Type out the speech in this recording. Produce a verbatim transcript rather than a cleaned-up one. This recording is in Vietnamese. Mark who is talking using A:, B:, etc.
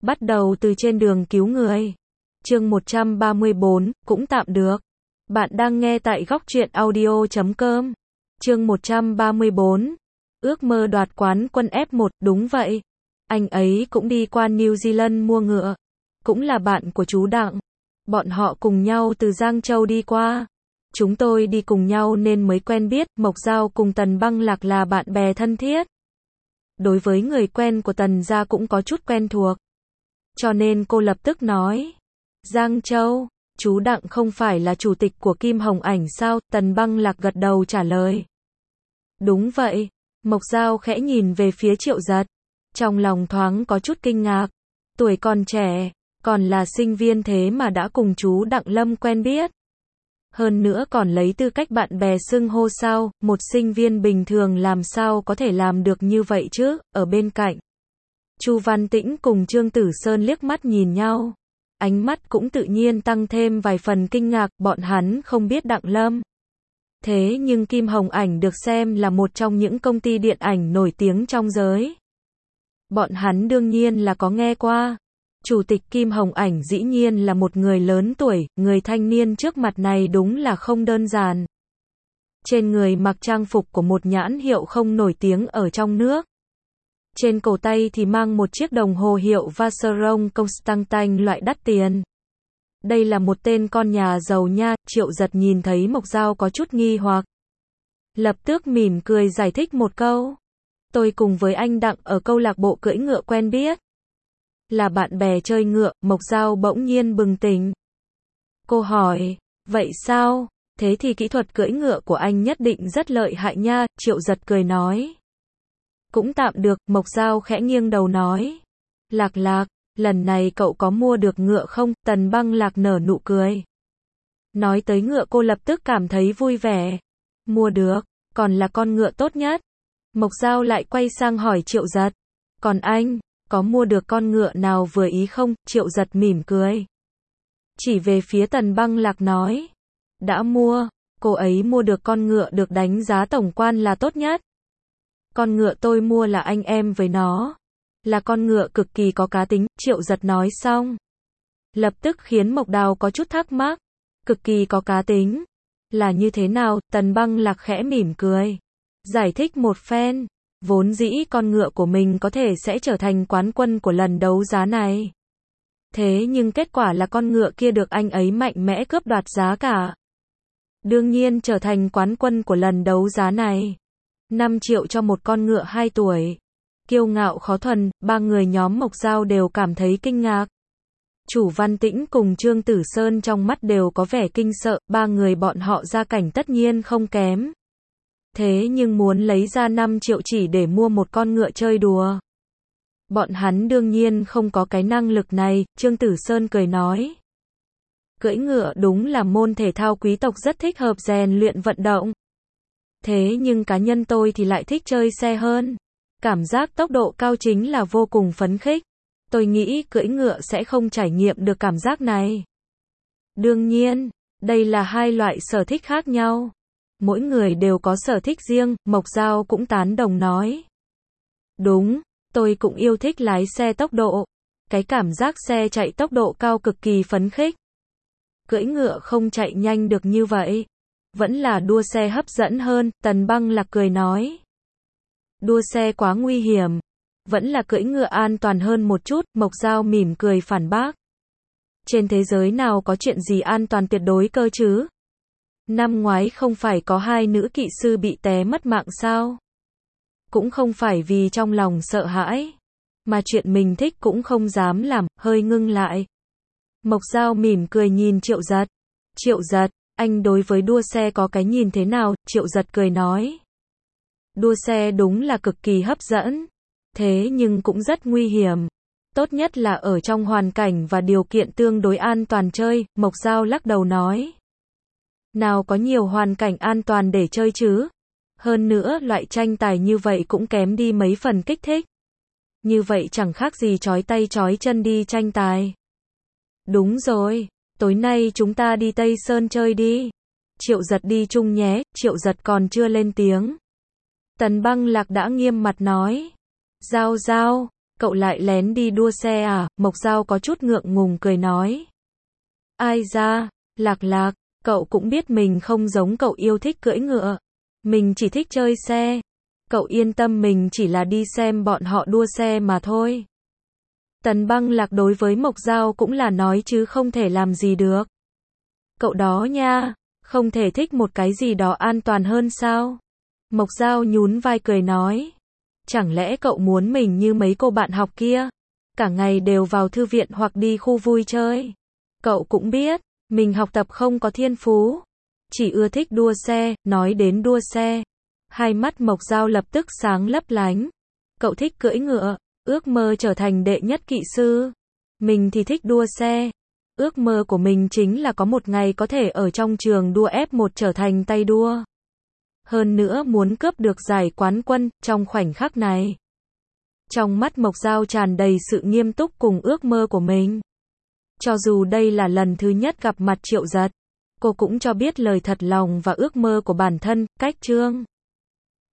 A: Bắt đầu từ trên đường cứu người. Chương một trăm ba mươi bốn, cũng tạm được. Bạn đang nghe tại góc truyện audio chấm com. Chương một trăm ba mươi bốn. Ước mơ đoạt quán quân ép một, đúng vậy. Anh ấy cũng đi qua New Zealand mua ngựa. Cũng là bạn của chú Đặng. Bọn họ cùng nhau từ Giang Châu đi qua. Chúng tôi đi cùng nhau nên mới quen biết, Mộc Giao cùng Tần Băng Lạc là bạn bè thân thiết. Đối với người quen của Tần gia cũng có chút quen thuộc. Cho nên cô lập tức nói. Giang Châu, chú Đặng không phải là chủ tịch của Kim Hồng Ảnh sao? Tần Băng Lạc gật đầu trả lời. Đúng vậy. Mộc Giao khẽ nhìn về phía Triệu Giật. Trong lòng thoáng có chút kinh ngạc. Tuổi còn trẻ, còn là sinh viên thế mà đã cùng chú Đặng Lâm quen biết. Hơn nữa còn lấy tư cách bạn bè xưng hô sao, một sinh viên bình thường làm sao có thể làm được như vậy chứ? Ở bên cạnh, Chu Văn Tĩnh cùng Trương Tử Sơn liếc mắt nhìn nhau. Ánh mắt cũng tự nhiên tăng thêm vài phần kinh ngạc, bọn hắn không biết Đặng Lâm. Thế nhưng Kim Hồng Ảnh được xem là một trong những công ty điện ảnh nổi tiếng trong giới. Bọn hắn đương nhiên là có nghe qua. Chủ tịch Kim Hồng Ảnh dĩ nhiên là một người lớn tuổi, người thanh niên trước mặt này đúng là không đơn giản. Trên người mặc trang phục của một nhãn hiệu không nổi tiếng ở trong nước. Trên cổ tay thì mang một chiếc đồng hồ hiệu Vacheron Constantin loại đắt tiền. Đây là một tên con nhà giàu nha. Triệu Giật nhìn thấy Mộc Giao có chút nghi hoặc. Lập tức mỉm cười giải thích một câu. Tôi cùng với anh Đặng ở câu lạc bộ cưỡi ngựa quen biết. Là bạn bè chơi ngựa. Mộc Giao bỗng nhiên bừng tỉnh. Cô hỏi, vậy sao? Thế thì kỹ thuật cưỡi ngựa của anh nhất định rất lợi hại nha. Triệu Giật cười nói. Cũng tạm được. Mộc Giao khẽ nghiêng đầu nói. Lạc Lạc, lần này cậu có mua được ngựa không? Tần Băng Lạc nở nụ cười. Nói tới ngựa cô lập tức cảm thấy vui vẻ. Mua được, còn là con ngựa tốt nhất. Mộc Giao lại quay sang hỏi Triệu Giật. Còn anh, có mua được con ngựa nào vừa ý không? Triệu Giật mỉm cười. Chỉ về phía Tần Băng Lạc nói. Đã mua, cô ấy mua được con ngựa được đánh giá tổng quan là tốt nhất. Con ngựa tôi mua là anh em với nó. Là con ngựa cực kỳ có cá tính. Triệu Giật nói xong. Lập tức khiến Mộc Đào có chút thắc mắc. Cực kỳ có cá tính. Là như thế nào? Tần Băng Lạc khẽ mỉm cười. Giải thích một phen. Vốn dĩ con ngựa của mình có thể sẽ trở thành quán quân của lần đấu giá này. Thế nhưng kết quả là con ngựa kia được anh ấy mạnh mẽ cướp đoạt giá cả. Đương nhiên trở thành quán quân của lần đấu giá này. năm triệu cho một con ngựa hai tuổi. Kiêu ngạo khó thuần, ba người nhóm Mộc Giao đều cảm thấy kinh ngạc. Chủ Văn Tĩnh cùng Trương Tử Sơn trong mắt đều có vẻ kinh sợ, ba người bọn họ gia cảnh tất nhiên không kém. Thế nhưng muốn lấy ra năm triệu chỉ để mua một con ngựa chơi đùa. Bọn hắn đương nhiên không có cái năng lực này. Trương Tử Sơn cười nói. Cưỡi ngựa đúng là môn thể thao quý tộc rất thích hợp rèn luyện vận động. Thế nhưng cá nhân tôi thì lại thích chơi xe hơn. Cảm giác tốc độ cao chính là vô cùng phấn khích. Tôi nghĩ cưỡi ngựa sẽ không trải nghiệm được cảm giác này. Đương nhiên, đây là hai loại sở thích khác nhau. Mỗi người đều có sở thích riêng. Mộc Giao cũng tán đồng nói. Đúng, tôi cũng yêu thích lái xe tốc độ. Cái cảm giác xe chạy tốc độ cao cực kỳ phấn khích. Cưỡi ngựa không chạy nhanh được như vậy. Vẫn là đua xe hấp dẫn hơn. Tần Băng Lạc cười nói. Đua xe quá nguy hiểm. Vẫn là cưỡi ngựa an toàn hơn một chút. Mộc Giao mỉm cười phản bác. Trên thế giới nào có chuyện gì an toàn tuyệt đối cơ chứ? Năm ngoái không phải có hai nữ kỵ sư bị té mất mạng sao? Cũng không phải vì trong lòng sợ hãi. Mà chuyện mình thích cũng không dám làm, hơi ngưng lại. Mộc Giao mỉm cười nhìn Triệu Giật. Triệu Giật, anh đối với đua xe có cái nhìn thế nào? Triệu Giật cười nói. Đua xe đúng là cực kỳ hấp dẫn. Thế nhưng cũng rất nguy hiểm. Tốt nhất là ở trong hoàn cảnh và điều kiện tương đối an toàn chơi. Mộc Giao lắc đầu nói. Nào có nhiều hoàn cảnh an toàn để chơi chứ? Hơn nữa loại tranh tài như vậy cũng kém đi mấy phần kích thích. Như vậy chẳng khác gì trói tay trói chân đi tranh tài. Đúng rồi, tối nay chúng ta đi Tây Sơn chơi đi. Triệu Giật đi chung nhé. Triệu Giật còn chưa lên tiếng. Tần Băng Lạc đã nghiêm mặt nói. Giao Giao, Cậu lại lén đi đua xe à? Mộc Dao có chút ngượng ngùng cười nói. Ai da, Lạc Lạc, cậu cũng biết mình không giống cậu yêu thích cưỡi ngựa. Mình chỉ thích chơi xe. Cậu yên tâm, mình chỉ là đi xem bọn họ đua xe mà thôi. Tần Băng Lạc đối với Mộc Dao cũng là nói chứ không thể làm gì được. Cậu đó nha, không thể thích một cái gì đó an toàn hơn sao? Mộc Dao nhún vai cười nói. Chẳng lẽ cậu muốn mình như mấy cô bạn học kia? Cả ngày đều vào thư viện hoặc đi khu vui chơi. Cậu cũng biết, mình học tập không có thiên phú. Chỉ ưa thích đua xe, nói đến đua xe. Hai mắt Mộc Dao lập tức sáng lấp lánh. Cậu thích cưỡi ngựa, ước mơ trở thành đệ nhất kỵ sư. Mình thì thích đua xe. Ước mơ của mình chính là có một ngày có thể ở trong trường đua ép một trở thành tay đua. Hơn nữa muốn cướp được giải quán quân, trong khoảnh khắc này. Trong mắt Mộc Dao tràn đầy sự nghiêm túc cùng ước mơ của mình. Cho dù đây là lần thứ nhất gặp mặt Triệu Giật, cô cũng cho biết lời thật lòng và ước mơ của bản thân, cách chương.